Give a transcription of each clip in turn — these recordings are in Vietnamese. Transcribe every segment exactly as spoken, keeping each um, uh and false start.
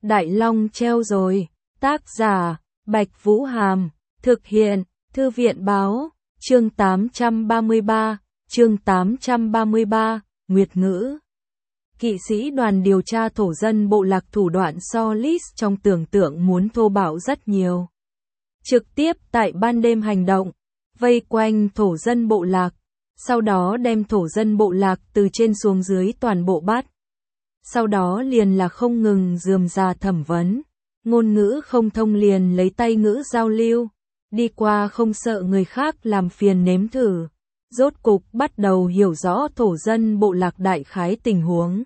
Đại Long treo rồi. Tác giả, Bạch Vũ Hàm. Thực hiện, Thư viện Báo. Chương tám trăm ba mươi ba. Chương tám trăm ba mươi ba. Nguyệt ngữ. Kỵ sĩ đoàn điều tra thổ dân bộ lạc thủ đoạn so Lis trong tưởng tượng muốn thô bạo rất nhiều. Trực tiếp tại ban đêm hành động, vây quanh thổ dân bộ lạc, sau đó đem thổ dân bộ lạc từ trên xuống dưới toàn bộ bắt. Sau đó liền là không ngừng rườm rà thẩm vấn, ngôn ngữ không thông liền lấy tay ngữ giao lưu, đi qua không sợ người khác làm phiền nếm thử. Rốt cục bắt đầu hiểu rõ thổ dân bộ lạc đại khái tình huống.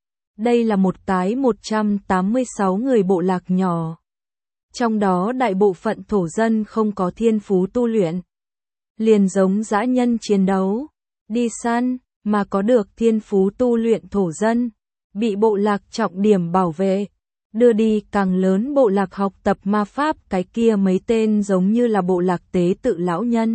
Đây là một cái một trăm tám mươi sáu người bộ lạc nhỏ. Trong đó đại bộ phận thổ dân không có thiên phú tu luyện. Liền giống dã nhân chiến đấu, đi săn, mà có được thiên phú tu luyện thổ dân, bị bộ lạc trọng điểm bảo vệ. Đưa đi càng lớn bộ lạc học tập ma pháp, cái kia mấy tên giống như là bộ lạc tế tự lão nhân.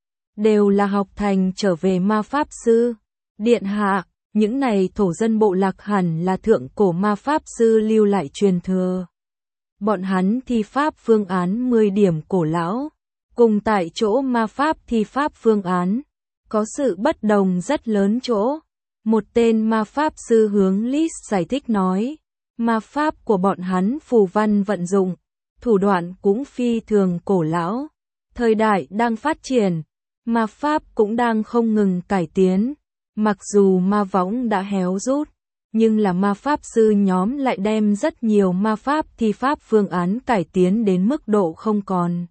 Đều là học thành trở về ma pháp sư. Điện hạ, những này thổ dân bộ lạc hẳn là thượng cổ ma pháp sư lưu lại truyền thừa. Bọn hắn thi pháp phương án mười điểm cổ lão, cùng tại chỗ ma pháp thi pháp phương án, có sự bất đồng rất lớn chỗ. Một tên ma pháp sư hướng Lis giải thích nói, ma pháp của bọn hắn phù văn vận dụng, thủ đoạn cũng phi thường cổ lão. Thời đại đang phát triển, ma pháp cũng đang không ngừng cải tiến. Mặc dù ma võng đã héo rút, nhưng là ma pháp sư nhóm lại đem rất nhiều ma pháp thi pháp phương án cải tiến đến mức độ không còn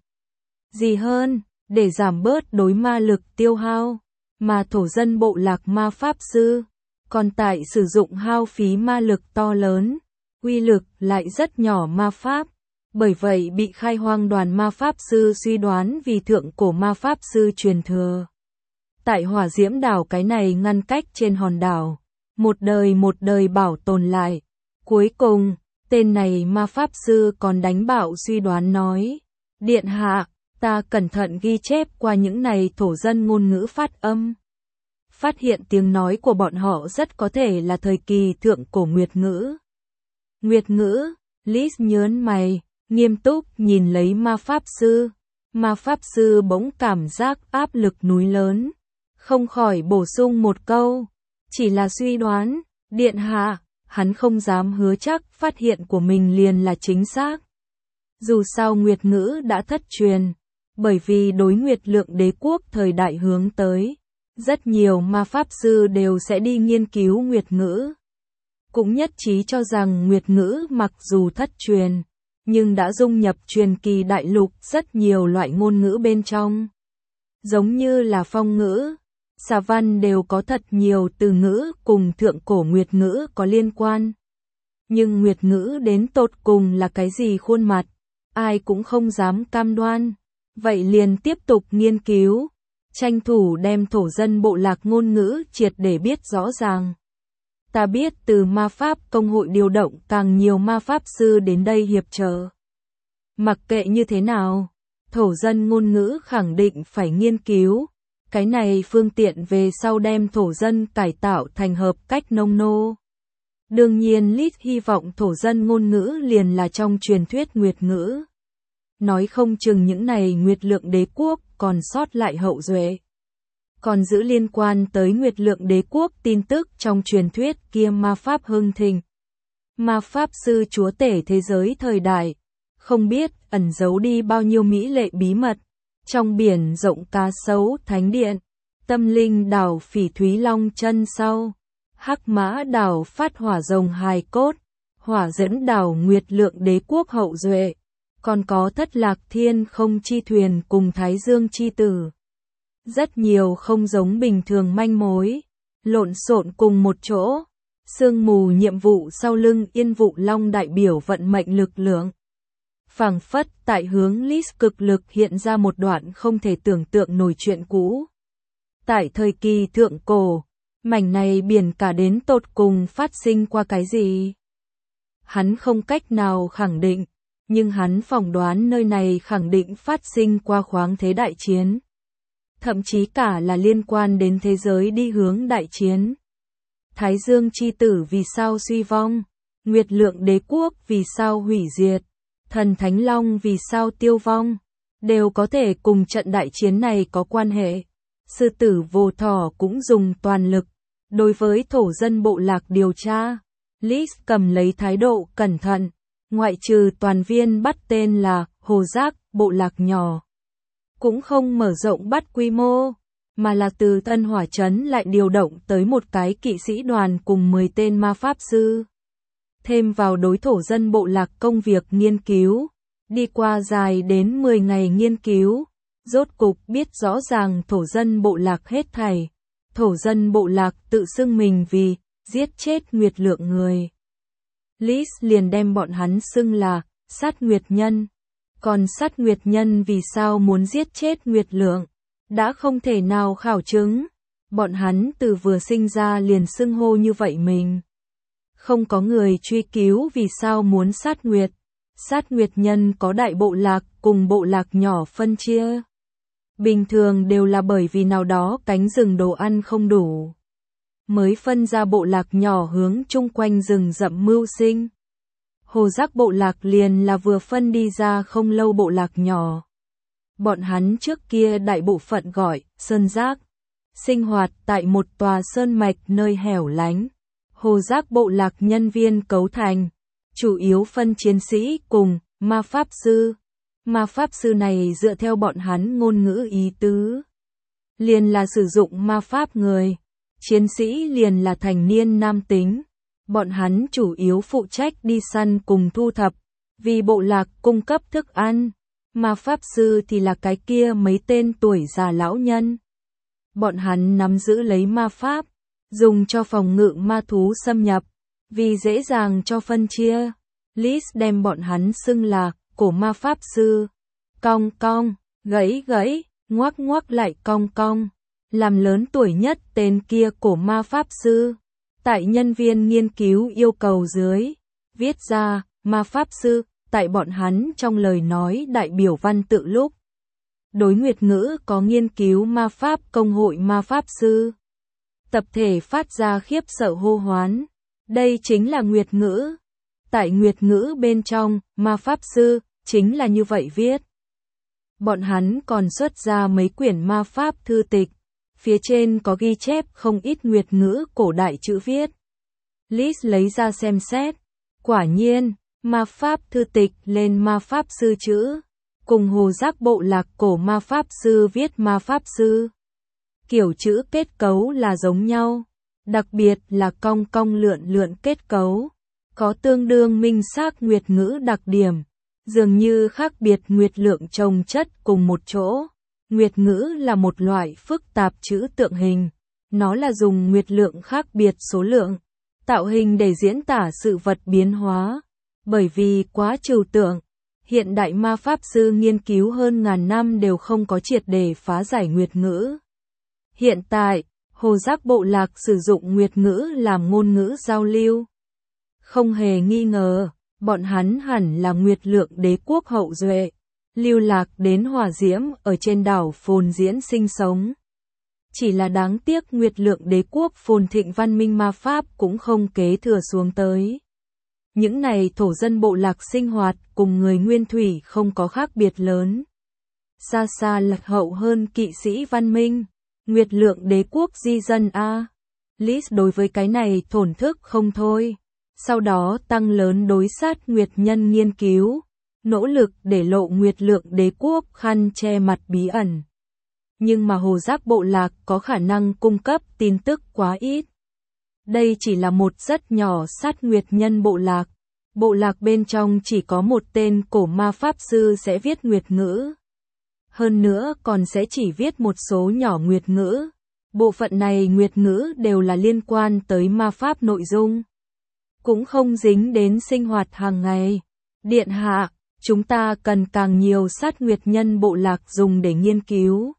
gì hơn, để giảm bớt đối ma lực tiêu hao. Mà thổ dân bộ lạc ma pháp sư còn tại sử dụng hao phí ma lực to lớn, uy lực lại rất nhỏ ma pháp. Bởi vậy bị khai hoang đoàn ma pháp sư suy đoán vì thượng cổ ma pháp sư truyền thừa. Tại hỏa diễm đảo cái này ngăn cách trên hòn đảo, một đời một đời bảo tồn lại. Cuối cùng, tên này ma pháp sư còn đánh bạo suy đoán nói, điện hạ, ta cẩn thận ghi chép qua những này thổ dân ngôn ngữ phát âm. Phát hiện tiếng nói của bọn họ rất có thể là thời kỳ thượng cổ Nguyệt ngữ. Nguyệt ngữ, Lis nhớn mày, nghiêm túc nhìn lấy ma pháp sư. Ma pháp sư bỗng cảm giác áp lực núi lớn, không khỏi bổ sung một câu, chỉ là suy đoán, điện hạ. Hắn không dám hứa chắc phát hiện của mình liền là chính xác. Dù sao Nguyệt ngữ đã thất truyền, bởi vì đối Nguyệt lượng đế quốc thời đại hướng tới, rất nhiều ma pháp sư đều sẽ đi nghiên cứu Nguyệt ngữ. Cũng nhất trí cho rằng Nguyệt ngữ mặc dù thất truyền, nhưng đã dung nhập truyền kỳ đại lục rất nhiều loại ngôn ngữ bên trong. Giống như là phong ngữ, xà văn đều có thật nhiều từ ngữ cùng thượng cổ Nguyệt ngữ có liên quan. Nhưng Nguyệt ngữ đến tột cùng là cái gì khuôn mặt, ai cũng không dám cam đoan. Vậy liền tiếp tục nghiên cứu, tranh thủ đem thổ dân bộ lạc ngôn ngữ triệt để biết rõ ràng. Ta biết từ ma pháp công hội điều động càng nhiều ma pháp sư đến đây hiệp trợ. Mặc kệ như thế nào, thổ dân ngôn ngữ khẳng định phải nghiên cứu. Cái này phương tiện về sau đem thổ dân cải tạo thành hợp cách nông nô. Đương nhiên Lis hy vọng thổ dân ngôn ngữ liền là trong truyền thuyết Nguyệt ngữ. Nói không chừng những này Nguyệt lượng đế quốc còn sót lại hậu duệ. Còn giữ liên quan tới Nguyệt lượng đế quốc tin tức trong truyền thuyết kia ma pháp hưng thịnh. Ma pháp sư chúa tể thế giới thời đại, không biết ẩn giấu đi bao nhiêu mỹ lệ bí mật. Trong biển rộng cá sấu thánh điện, tâm linh đảo phỉ thúy long chân sau, hắc mã đảo phát hỏa rồng hài cốt, hỏa dẫn đảo Nguyệt lượng đế quốc hậu duệ, còn có thất lạc thiên không chi thuyền cùng thái dương chi tử. Rất nhiều không giống bình thường manh mối, lộn xộn cùng một chỗ, sương mù nhiệm vụ sau lưng yên vụ long đại biểu vận mệnh lực lượng. Phảng phất tại hướng Lis cực lực hiện ra một đoạn không thể tưởng tượng nổi chuyện cũ. Tại thời kỳ thượng cổ, mảnh này biển cả đến tột cùng phát sinh qua cái gì? Hắn không cách nào khẳng định, nhưng hắn phỏng đoán nơi này khẳng định phát sinh qua khoáng thế đại chiến. Thậm chí cả là liên quan đến thế giới đi hướng đại chiến. Thái Dương chi tử vì sao suy vong? Nguyệt Lượng đế quốc vì sao hủy diệt, thần Thánh Long vì sao tiêu vong, đều có thể cùng trận đại chiến này có quan hệ. Sư tử vô thỏ cũng dùng toàn lực, đối với thổ dân bộ lạc điều tra. Liz cầm lấy thái độ cẩn thận, ngoại trừ toàn viên bắt tên là Hồ Giác, bộ lạc nhỏ. Cũng không mở rộng bắt quy mô, mà là từ Tân Hỏa Trấn lại điều động tới một cái kỵ sĩ đoàn cùng mười tên ma pháp sư. Thêm vào đối thổ dân bộ lạc công việc nghiên cứu, đi qua dài đến mười ngày nghiên cứu, rốt cục biết rõ ràng thổ dân bộ lạc hết thảy. Thổ dân bộ lạc tự xưng mình vì giết chết Nguyệt Lượng người. Liz liền đem bọn hắn xưng là sát Nguyệt nhân. Còn sát Nguyệt nhân vì sao muốn giết chết Nguyệt Lượng, đã không thể nào khảo chứng. Bọn hắn từ vừa sinh ra liền xưng hô như vậy mình. Không có người truy cứu vì sao muốn sát Nguyệt. Sát Nguyệt nhân có đại bộ lạc cùng bộ lạc nhỏ phân chia. Bình thường đều là bởi vì nào đó cánh rừng đồ ăn không đủ, mới phân ra bộ lạc nhỏ hướng chung quanh rừng rậm mưu sinh. Hồ Giác bộ lạc liền là vừa phân đi ra không lâu bộ lạc nhỏ. Bọn hắn trước kia đại bộ phận gọi Sơn Giác, sinh hoạt tại một tòa sơn mạch nơi hẻo lánh. Hồ Giác bộ lạc nhân viên cấu thành, chủ yếu phân chiến sĩ cùng ma pháp sư. Ma pháp sư này dựa theo bọn hắn ngôn ngữ ý tứ, liền là sử dụng ma pháp người. Chiến sĩ liền là thành niên nam tính. Bọn hắn chủ yếu phụ trách đi săn cùng thu thập, vì bộ lạc cung cấp thức ăn. Ma pháp sư thì là cái kia mấy tên tuổi già lão nhân. Bọn hắn nắm giữ lấy ma pháp, dùng cho phòng ngự ma thú xâm nhập, vì dễ dàng cho phân chia. Liz đem bọn hắn xưng là cổ ma pháp sư. Cong cong, gãy gãy, ngoắc ngoắc lại cong cong. Làm lớn tuổi nhất tên kia cổ ma pháp sư. Tại nhân viên nghiên cứu yêu cầu dưới, viết ra, ma pháp sư, tại bọn hắn trong lời nói đại biểu văn tự lúc. Đối Nguyệt ngữ có nghiên cứu ma pháp công hội ma pháp sư. Tập thể phát ra khiếp sợ hô hoán. Đây chính là Nguyệt ngữ. Tại Nguyệt ngữ bên trong, ma pháp sư, chính là như vậy viết. Bọn hắn còn xuất ra mấy quyển ma pháp thư tịch. Phía trên có ghi chép không ít Nguyệt ngữ cổ đại chữ viết. Liz lấy ra xem xét. Quả nhiên, ma pháp thư tịch lên ma pháp sư chữ. Cùng Hồ Giác bộ lạc cổ ma pháp sư viết ma pháp sư. Kiểu chữ kết cấu là giống nhau. Đặc biệt là cong cong lượn lượn kết cấu. Có tương đương minh xác Nguyệt ngữ đặc điểm. Dường như khác biệt Nguyệt lượng chồng chất cùng một chỗ. Nguyệt ngữ là một loại phức tạp chữ tượng hình. Nó là dùng nguyệt lượng khác biệt số lượng, tạo hình để diễn tả sự vật biến hóa. Bởi vì quá trừu tượng, hiện đại ma pháp sư nghiên cứu hơn ngàn năm đều không có triệt để phá giải nguyệt ngữ. Hiện tại, Hồ Giác bộ lạc sử dụng nguyệt ngữ làm ngôn ngữ giao lưu. Không hề nghi ngờ, bọn hắn hẳn là Nguyệt Lượng đế quốc hậu duệ, lưu lạc đến hỏa diễm ở trên đảo phồn diễn sinh sống. Chỉ là đáng tiếc Nguyệt Lượng đế quốc phồn thịnh văn minh ma pháp cũng không kế thừa xuống tới. Những này thổ dân bộ lạc sinh hoạt cùng người nguyên thủy không có khác biệt lớn. Xa xa lạc hậu hơn kỵ sĩ văn minh. Nguyệt Lượng đế quốc di dân A. Liz đối với cái này thổn thức không thôi. Sau đó tăng lớn đối sát Nguyệt nhân nghiên cứu. Nỗ lực để lộ Nguyệt Lượng đế quốc khăn che mặt bí ẩn. Nhưng mà Hồ Giác bộ lạc có khả năng cung cấp tin tức quá ít. Đây chỉ là một rất nhỏ sát Nguyệt nhân bộ lạc. Bộ lạc bên trong chỉ có một tên cổ ma pháp sư sẽ viết Nguyệt ngữ. Hơn nữa còn sẽ chỉ viết một số nhỏ Nguyệt ngữ. Bộ phận này Nguyệt ngữ đều là liên quan tới ma pháp nội dung. Cũng không dính đến sinh hoạt hàng ngày. Điện hạ, chúng ta cần càng nhiều sát Nguyệt nhân bộ lạc dùng để nghiên cứu.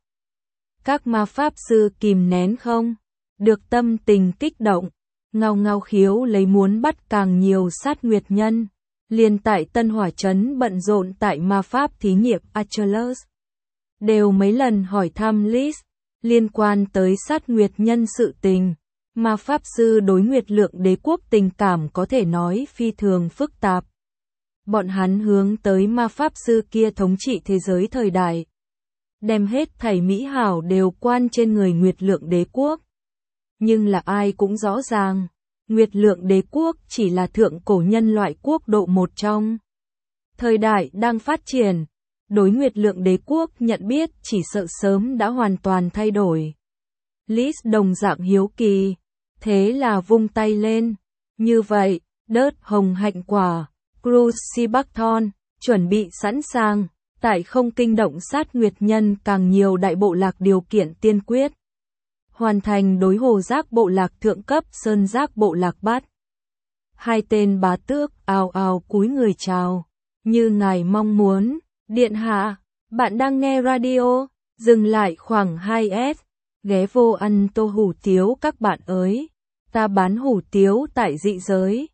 Các ma pháp sư kìm nén không? Được tâm tình kích động. Ngao ngao khiếu lấy muốn bắt càng nhiều sát Nguyệt nhân. Liên tại Tân Hỏa Trấn bận rộn tại ma pháp thí nghiệm Achilles. Đều mấy lần hỏi thăm Liz liên quan tới sát Nguyệt nhân sự tình. Ma Pháp Sư đối Nguyệt Lượng Đế quốc tình cảm có thể nói phi thường phức tạp. Bọn hắn hướng tới Ma Pháp Sư kia thống trị thế giới thời đại. Đem hết thảy mỹ hảo đều quan trên người Nguyệt Lượng Đế quốc. Nhưng là ai cũng rõ ràng, Nguyệt Lượng Đế quốc chỉ là thượng cổ nhân loại quốc độ một trong. Thời đại đang phát triển, đối Nguyệt Lượng Đế quốc nhận biết chỉ sợ sớm đã hoàn toàn thay đổi. Lis đồng dạng hiếu kỳ, thế là vung tay lên. Như vậy, đớt hồng hạnh quả, Crucibathon, chuẩn bị sẵn sàng, tại không kinh động sát nguyệt nhân càng nhiều đại bộ lạc điều kiện tiên quyết. Hoàn thành đối hồ giác bộ lạc thượng cấp sơn giác bộ lạc bắt. Hai tên bá tước ào ào cúi người chào. Như ngài mong muốn, điện hạ, bạn đang nghe radio, dừng lại khoảng hai S, ghé vô ăn tô hủ tiếu các bạn ơi, ta bán hủ tiếu tại dị giới.